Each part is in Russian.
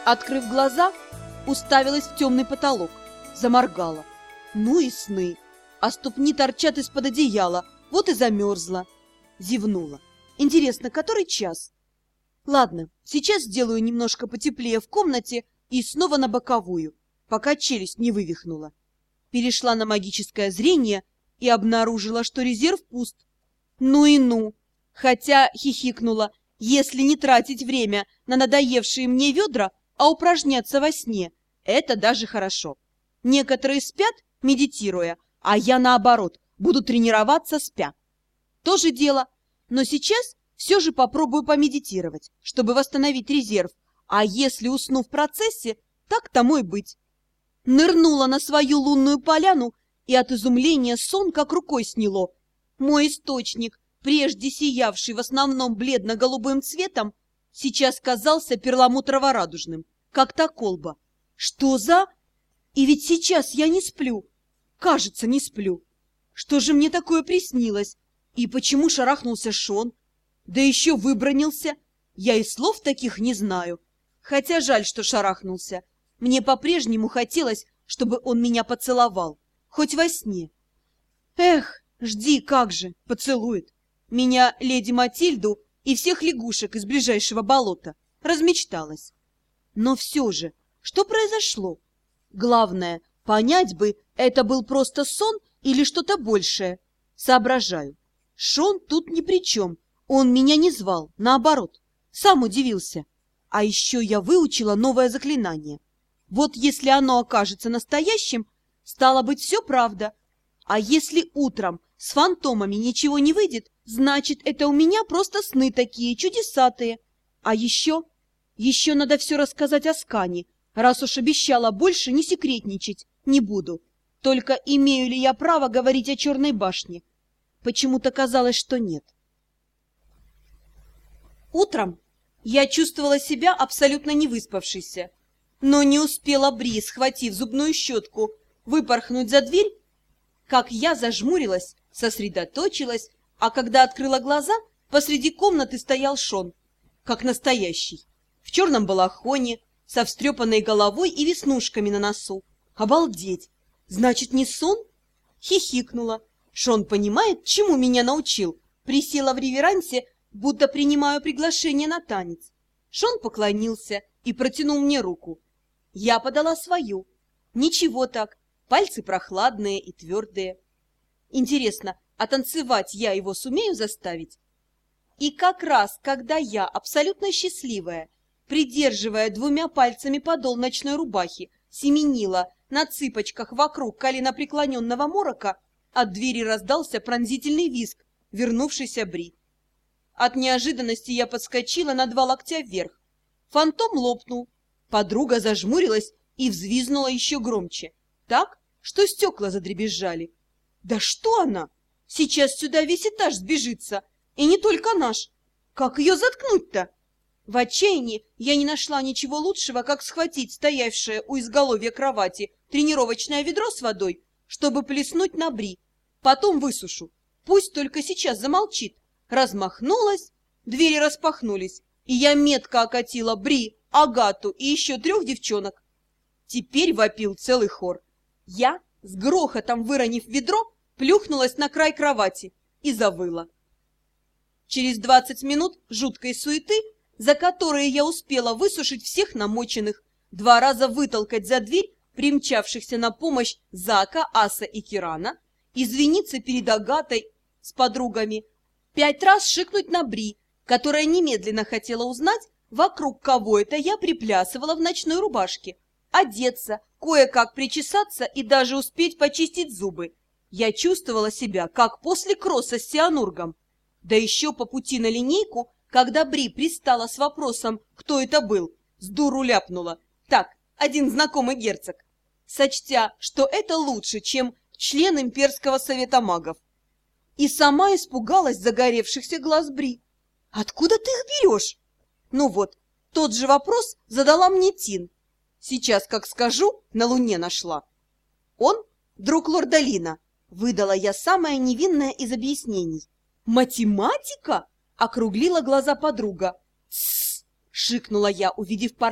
Открыв глаза, уставилась в темный потолок, заморгала. Ну и сны. А ступни торчат из-под одеяла, вот и замерзла. Зевнула. Интересно, который час? Ладно, сейчас сделаю немножко потеплее в комнате и снова на боковую, пока челюсть не вывихнула. Перешла на магическое зрение и обнаружила, что резерв пуст. Ну и ну! Хотя хихикнула, если не тратить время на надоевшие мне ведра, а упражняться во сне, это даже хорошо. Некоторые спят, медитируя, а я, наоборот, буду тренироваться спя. То же дело, но сейчас все же попробую помедитировать, чтобы восстановить резерв, а если усну в процессе, так тому и быть. Нырнула на свою лунную поляну, и от изумления сон как рукой сняло. Мой источник, прежде сиявший в основном бледно-голубым цветом, сейчас казался перламутрово-радужным, как та колба. Что за... И ведь сейчас я не сплю. Кажется, не сплю. Что же мне такое приснилось? И почему шарахнулся Шон? Да еще выбранился. Я и слов таких не знаю. Хотя жаль, что шарахнулся. Мне по-прежнему хотелось, чтобы он меня поцеловал. Хоть во сне. Эх, жди, как же, поцелует. Меня, леди Матильду и всех лягушек из ближайшего болота. Размечталась. Но все же, что произошло? Главное, понять бы, это был просто сон или что-то большее. Соображаю. Шон тут ни при чем. Он меня не звал, наоборот. Сам удивился. А еще я выучила новое заклинание. Вот если оно окажется настоящим, стало быть, все правда. А если утром с фантомами ничего не выйдет, значит, это у меня просто сны такие чудесатые. А еще надо все рассказать Аскане, раз уж обещала больше не секретничать, не буду. Только имею ли я право говорить о Черной башне? Почему-то казалось, что нет. Утром я чувствовала себя абсолютно невыспавшейся, но не успела Бри, схватив зубную щетку, выпорхнуть за дверь, как я зажмурилась, сосредоточилась, а когда открыла глаза, посреди комнаты стоял Шон, как настоящий, в черном балахоне, со встрепанной головой и веснушками на носу. Обалдеть! Значит, не сон? Хихикнула. Шон понимает, чему меня научил. Присела в реверансе, будто принимаю приглашение на танец. Шон поклонился и протянул мне руку. Я подала свою. Ничего так, пальцы прохладные и твердые. Интересно, а танцевать я его сумею заставить? И как раз, когда я, абсолютно счастливая, придерживая двумя пальцами подол ночной рубахи, семенила на цыпочках вокруг коленопреклоненного морока, от двери раздался пронзительный визг вернувшейся Бри. От неожиданности я подскочила на 2 локтя вверх. Фантом лопнул. Подруга зажмурилась и взвизгнула еще громче, так, что стекла задребезжали. Да что она? Сейчас сюда весь этаж сбежится, и не только наш. Как ее заткнуть-то? В отчаянии я не нашла ничего лучшего, как схватить стоявшее у изголовья кровати тренировочное ведро с водой, чтобы плеснуть на Бри. Потом высушу. Пусть только сейчас замолчит. Размахнулась, двери распахнулись, и я метко окатила Бри, Агату и еще 3 девчонок. Теперь вопил целый хор. Я, с грохотом выронив ведро, плюхнулась на край кровати и завыла. Через 20 минут жуткой суеты, за которые я успела высушить всех намоченных, 2 раза вытолкать за дверь примчавшихся на помощь Зака, Аса и Кирана, извиниться перед Агатой с подругами, 5 раз шикнуть на Бри, которая немедленно хотела узнать, вокруг кого это я приплясывала в ночной рубашке, одеться, кое-как причесаться и даже успеть почистить зубы. Я чувствовала себя, как после кросса с Сианургом. Да еще по пути на линейку, когда Бри пристала с вопросом, кто это был, с дуру ляпнула. Так, один знакомый герцог, сочтя, что это лучше, чем член имперского совета магов. И сама испугалась загоревшихся глаз Бри. «Откуда ты их берешь?» Ну вот, тот же вопрос задала мне Тин. Сейчас, как скажу, на Луне нашла. Он друг лорда Лина. Выдала я самое невинное из объяснений. «Математика?» — округлила глаза подруга. «Тссс!» — шикнула я, увидев парней.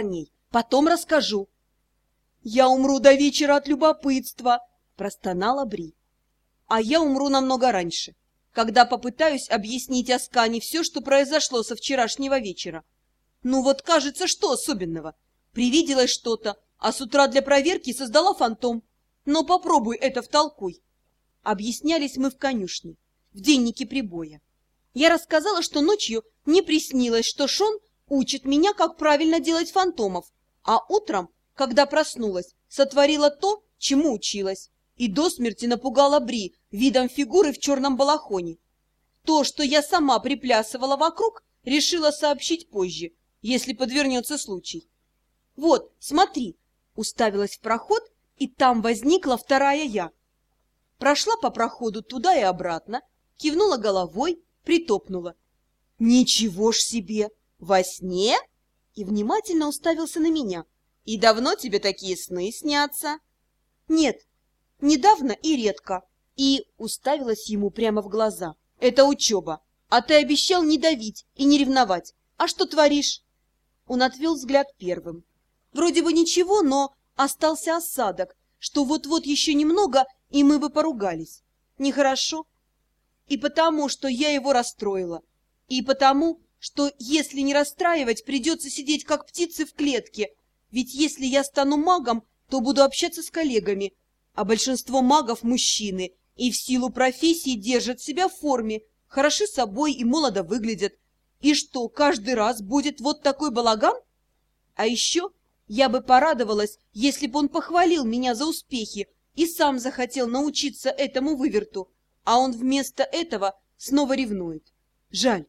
Потом расскажу. Я умру до вечера от любопытства, простонала Бри. А я умру намного раньше, когда попытаюсь объяснить Аскане все, что произошло со вчерашнего вечера. Ну вот, кажется, что особенного? Привиделось что-то, а с утра для проверки создала фантом. Но попробуй это втолкуй. Объяснялись мы в конюшне, в деннике прибоя. Я рассказала, что ночью мне приснилось, что Шон учит меня, как правильно делать фантомов, а утром, когда проснулась, сотворила то, чему училась, и до смерти напугала Бри видом фигуры в черном балахоне. То, что я сама приплясывала вокруг, решила сообщить позже, если подвернется случай. Вот, смотри, уставилась в проход, и там возникла вторая я. Прошла по проходу туда и обратно, кивнула головой, притопнула. Ничего ж себе! Во сне? И внимательно уставился на меня. И давно тебе такие сны снятся? Нет, недавно и редко. И уставилась ему прямо в глаза. Это учеба. А ты обещал не давить и не ревновать. А что творишь? Он отвел взгляд первым. Вроде бы ничего, но остался осадок, что вот-вот еще немного, и мы бы поругались. Нехорошо. И потому, что я его расстроила. И потому, что если не расстраивать, придется сидеть как птицы в клетке. Ведь если я стану магом, то буду общаться с коллегами. А большинство магов – мужчины, и в силу профессии держат себя в форме, хороши собой и молодо выглядят. И что, каждый раз будет вот такой балаган? А еще я бы порадовалась, если бы он похвалил меня за успехи и сам захотел научиться этому выверту, а он вместо этого снова ревнует. Жаль.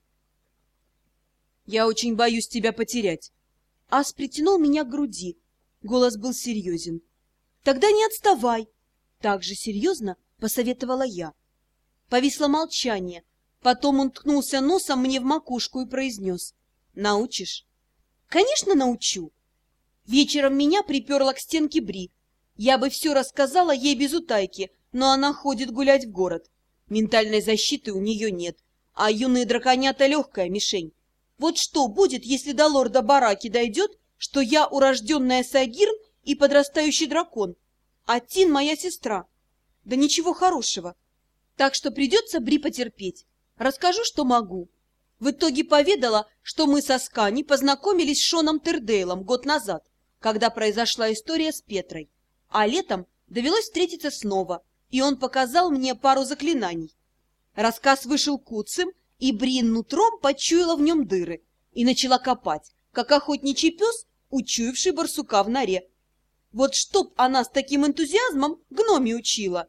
Я очень боюсь тебя потерять. Ас притянул меня к груди. Голос был серьезен. Тогда не отставай. Так же серьезно посоветовала я. Повисло молчание. Потом он ткнулся носом мне в макушку и произнес. Научишь? Конечно, научу. Вечером меня приперла к стенке Бри. Я бы все рассказала ей без утайки, но она ходит гулять в город. Ментальной защиты у нее нет, а юные драконята легкая мишень. Вот что будет, если до лорда Бараки дойдет, что я урожденная Сагирн и подрастающий дракон, а Тин моя сестра? Да ничего хорошего. Так что придется Бри потерпеть. Расскажу, что могу. В итоге поведала, что мы со Скани познакомились с Шоном Тердейлом год назад, когда произошла история с Петрой. А летом довелось встретиться снова, и он показал мне пару заклинаний. Рассказ вышел куцым, и Бри нутром почуяла в нем дыры и начала копать, как охотничий пес, учуявший барсука в норе. Вот чтоб она с таким энтузиазмом гноме учила.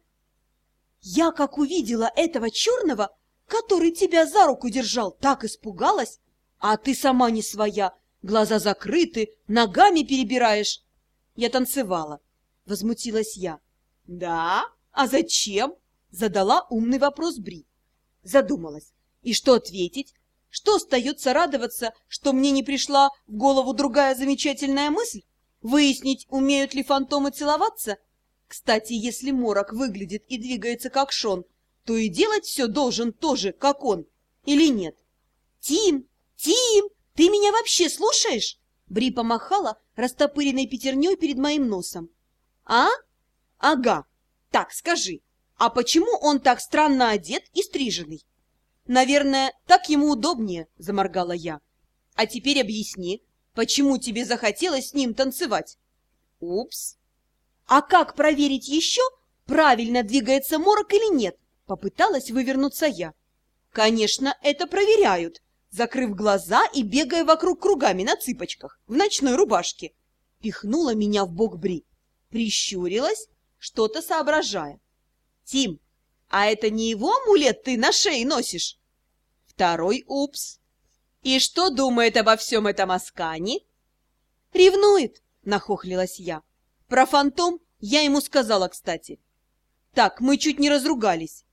Я, как увидела этого черного, который тебя за руку держал, так испугалась, а ты сама не своя, глаза закрыты, ногами перебираешь. Я танцевала, возмутилась я. Да? А зачем? Задала умный вопрос Бри. Задумалась. И что ответить? Что остается радоваться, что мне не пришла в голову другая замечательная мысль? Выяснить, умеют ли фантомы целоваться? Кстати, если Морок выглядит и двигается как Шон, то и делать все должен тоже, как он. Или нет? Тим! Тим! Ты меня вообще слушаешь? Бри помахала растопыренной пятерней перед моим носом. А? Ага. Так, скажи, а почему он так странно одет и стриженный? Наверное, так ему удобнее, заморгала я. А теперь объясни, почему тебе захотелось с ним танцевать? Упс. А как проверить еще, правильно двигается Морок или нет? Попыталась вывернуться я. Конечно, это проверяют, закрыв глаза и бегая вокруг кругами на цыпочках, в ночной рубашке. Пихнула меня в бок Бри. Прищурилась, что-то соображая. Тим, а это не его амулет ты на шее носишь? Второй упс. И что думает обо всем этом Аскани? Ревнует, нахохлилась я. Про фантом я ему сказала, кстати. Так, мы чуть не разругались.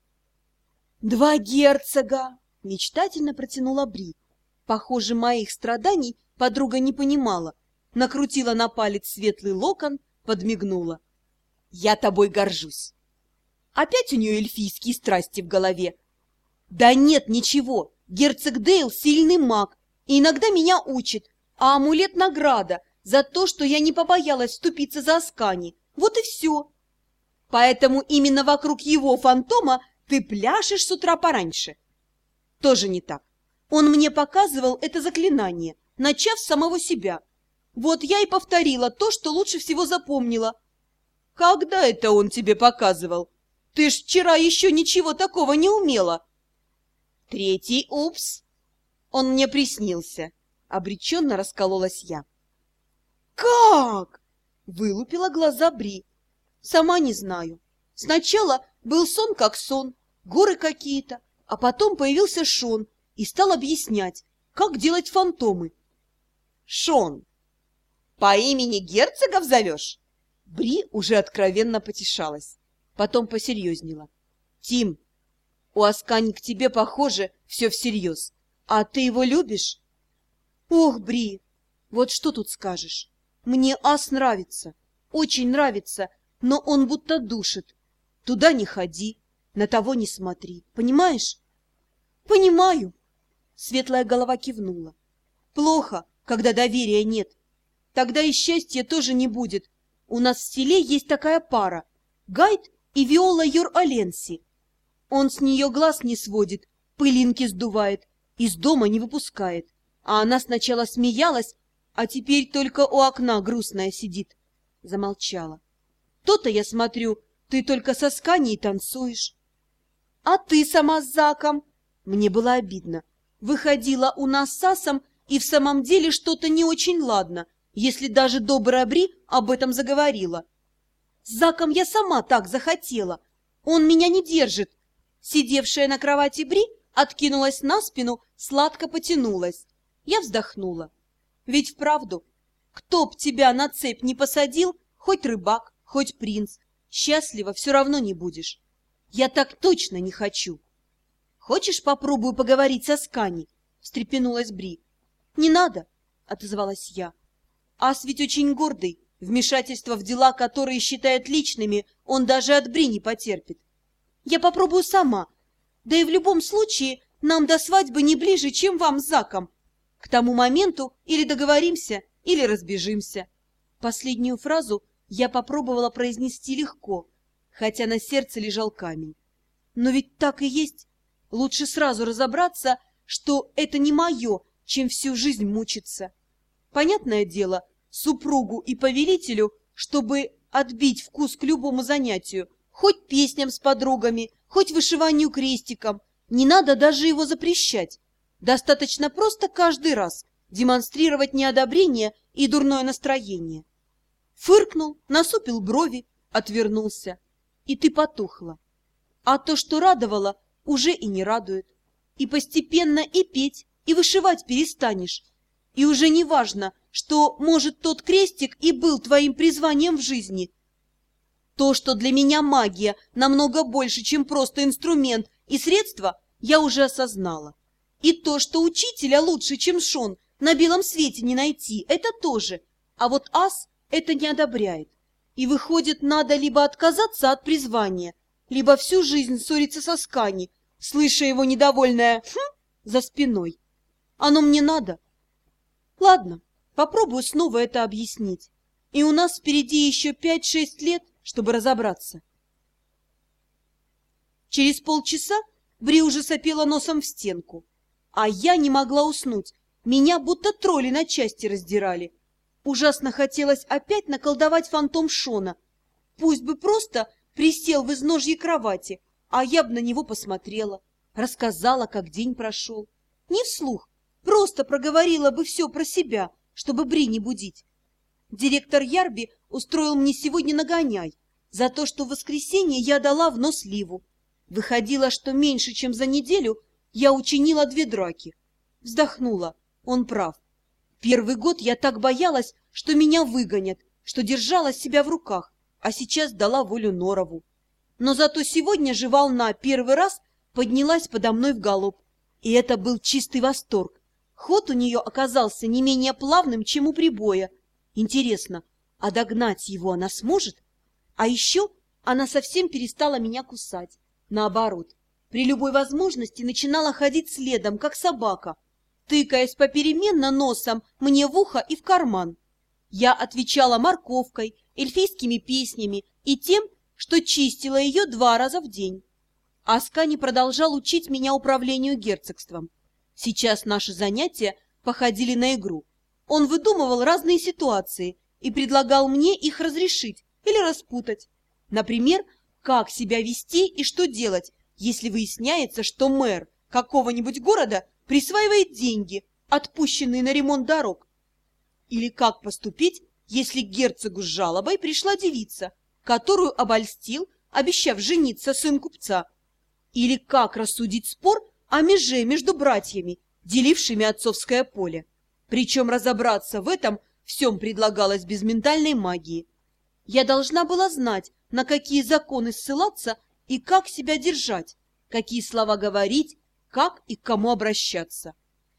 Два герцога, мечтательно протянула Бри. Похоже, моих страданий подруга не понимала. Накрутила на палец светлый локон, подмигнула. Я тобой горжусь. Опять у нее эльфийские страсти в голове. Да нет, ничего. Герцог Дейл сильный маг и иногда меня учит. А амулет награда. за то, что я не побоялась вступиться за Аскани. Вот и все. Поэтому именно вокруг его фантома ты пляшешь с утра пораньше. Тоже не так. Он мне показывал это заклинание, начав с самого себя. Вот я и повторила то, что лучше всего запомнила. Когда это он тебе показывал? Ты ж вчера еще ничего такого не умела. Третий упс. Он мне приснился. Обреченно раскололась я. Как? Вылупила глаза Бри. Сама не знаю. Сначала был сон как сон, горы какие-то, а потом появился Шон и стал объяснять, как делать фантомы. Шон, по имени герцогов зовешь? Бри уже откровенно потешалась. Потом посерьезнела. Тим, у Аскани к тебе, похоже, все всерьез. А ты его любишь? Ох, Бри, вот что тут скажешь? Мне Ас нравится, очень нравится, но он будто душит. Туда не ходи, на того не смотри, понимаешь? Понимаю. Светлая голова кивнула. Плохо, когда доверия нет. Тогда и счастья тоже не будет. У нас в селе есть такая пара. Гайд и Виола Йор-Оленси. Он с нее глаз не сводит, пылинки сдувает, из дома не выпускает. А она сначала смеялась, а теперь только у окна грустная сидит. Замолчала. То-то, я смотрю, ты только со Сканей танцуешь. А ты сама с Заком? Мне было обидно. Выходила у нас с Асом, и в самом деле что-то не очень ладно, если даже добрая Бри об этом заговорила. С Заком я сама так захотела. Он меня не держит. Сидевшая на кровати Бри откинулась на спину, сладко потянулась. Я вздохнула. Ведь вправду, кто б тебя на цепь не посадил, хоть рыбак, хоть принц, счастлива все равно не будешь. Я так точно не хочу. Хочешь, попробую поговорить со Скани? Встрепенулась Бри. Не надо, отозвалась я. Ас ведь очень гордый. Вмешательство в дела, которые считает личными, он даже от Бри не потерпит. Я попробую сама. Да и в любом случае нам до свадьбы не ближе, чем вам с Заком. К тому моменту или договоримся, или разбежимся. Последнюю фразу я попробовала произнести легко, хотя на сердце лежал камень. Но ведь так и есть. Лучше сразу разобраться, что это не мое, чем всю жизнь мучиться. Понятное дело, супругу и повелителю, чтобы отбить вкус к любому занятию, хоть песням с подругами, хоть вышиванию крестиком, не надо даже его запрещать. Достаточно просто каждый раз демонстрировать неодобрение и дурное настроение. Фыркнул, насупил брови, отвернулся. И ты потухла. А то, что радовало, уже и не радует. И постепенно и петь, и вышивать перестанешь. И уже не важно, что, может, тот крестик и был твоим призванием в жизни. То, что для меня магия намного больше, чем просто инструмент и средство, я уже осознала. И то, что учителя лучше, чем Шон, на белом свете не найти, это тоже. А вот Ас это не одобряет. И выходит, надо либо отказаться от призвания, либо всю жизнь ссориться со Скани, слыша его недовольное «хм» за спиной. Оно мне надо. Ладно, попробую снова это объяснить. И у нас впереди еще 5-6 лет, чтобы разобраться. Через полчаса Бри уже сопела носом в стенку. А я не могла уснуть. Меня будто тролли на части раздирали. Ужасно хотелось опять наколдовать фантом Шона. Пусть бы просто присел в изножье кровати, а я бы на него посмотрела, рассказала, как день прошел. Не вслух, просто проговорила бы все про себя, чтобы Бри не будить. Директор Ярби устроил мне сегодня нагоняй за то, что в воскресенье я дала в нос Ливу. Выходило, что меньше, чем за неделю я учинила 2 драки. Вздохнула, он прав. Первый год я так боялась, что меня выгонят, что держала себя в руках, а сейчас дала волю Норову. Но зато сегодня же волна первый раз поднялась подо мной в галоп, и это был чистый восторг. Ход у нее оказался не менее плавным, чем у прибоя. Интересно, а догнать его она сможет? А еще она совсем перестала меня кусать. Наоборот, при любой возможности начинала ходить следом, как собака, тыкаясь попеременно носом мне в ухо и в карман. Я отвечала морковкой, эльфийскими песнями и тем, что чистила ее 2 раза в день. Аскани продолжал учить меня управлению герцогством. Сейчас наши занятия походили на игру. Он выдумывал разные ситуации и предлагал мне их разрешить или распутать. Например, как себя вести и что делать, если выясняется, что мэр какого-нибудь города присваивает деньги, отпущенные на ремонт дорог. Или как поступить, если к герцогу с жалобой пришла девица, которую обольстил, обещав жениться сын купца. Или как рассудить спор о меже между братьями, делившими отцовское поле. Причем разобраться в этом всем предлагалось без ментальной магии. Я должна была знать, на какие законы ссылаться и как себя держать, какие слова говорить, как и к кому обращаться.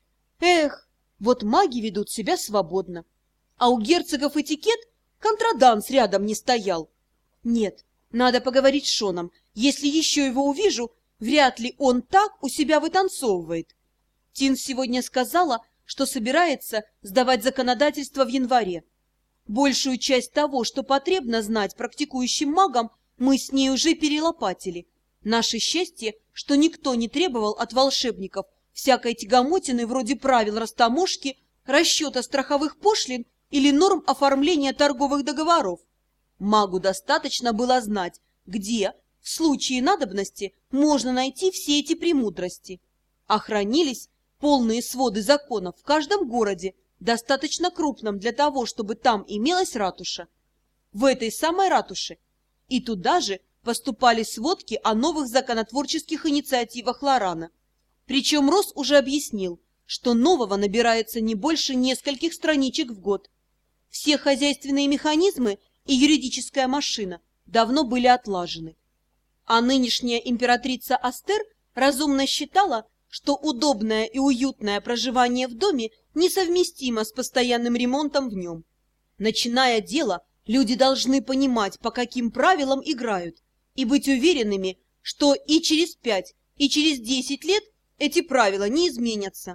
Эх, вот маги ведут себя свободно. А у герцогов этикет контраданс рядом не стоял. Нет, надо поговорить с Шоном. Если еще его увижу, вряд ли он так у себя вытанцовывает. Тин сегодня сказала, что собирается сдавать законодательство в январе. Большую часть того, что потребно знать практикующим магам, мы с ней уже перелопатили. Наше счастье, что никто не требовал от волшебников всякой тягомотины вроде правил растаможки, расчета страховых пошлин или норм оформления торговых договоров. Магу достаточно было знать, где, в случае надобности, можно найти все эти премудрости. А хранились полные своды законов в каждом городе, достаточно крупном для того, чтобы там имелась ратуша. В этой самой ратуше и туда же поступали сводки о новых законотворческих инициативах Лорана. Причем Росс уже объяснил, что нового набирается не больше нескольких страничек в год. Все хозяйственные механизмы и юридическая машина давно были отлажены. А нынешняя императрица Астер разумно считала, что удобное и уютное проживание в доме несовместимо с постоянным ремонтом в нем. Начиная дело, люди должны понимать, по каким правилам играют, и быть уверенными, что и через 5, и через 10 лет эти правила не изменятся.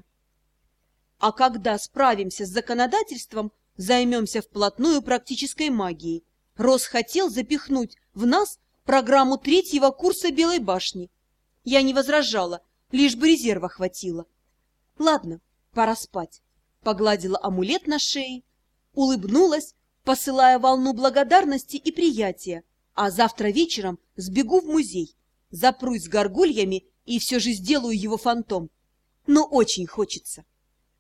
А когда справимся с законодательством, займемся вплотную практической магией. Росс хотел запихнуть в нас программу 3-го курса Белой башни. Я не возражала, лишь бы резерва хватило. Ладно, пора спать. Погладила амулет на шее, улыбнулась, посылая волну благодарности и приятия, а завтра вечером сбегу в музей, запрусь с горгульями и все же сделаю его фантом. Но очень хочется.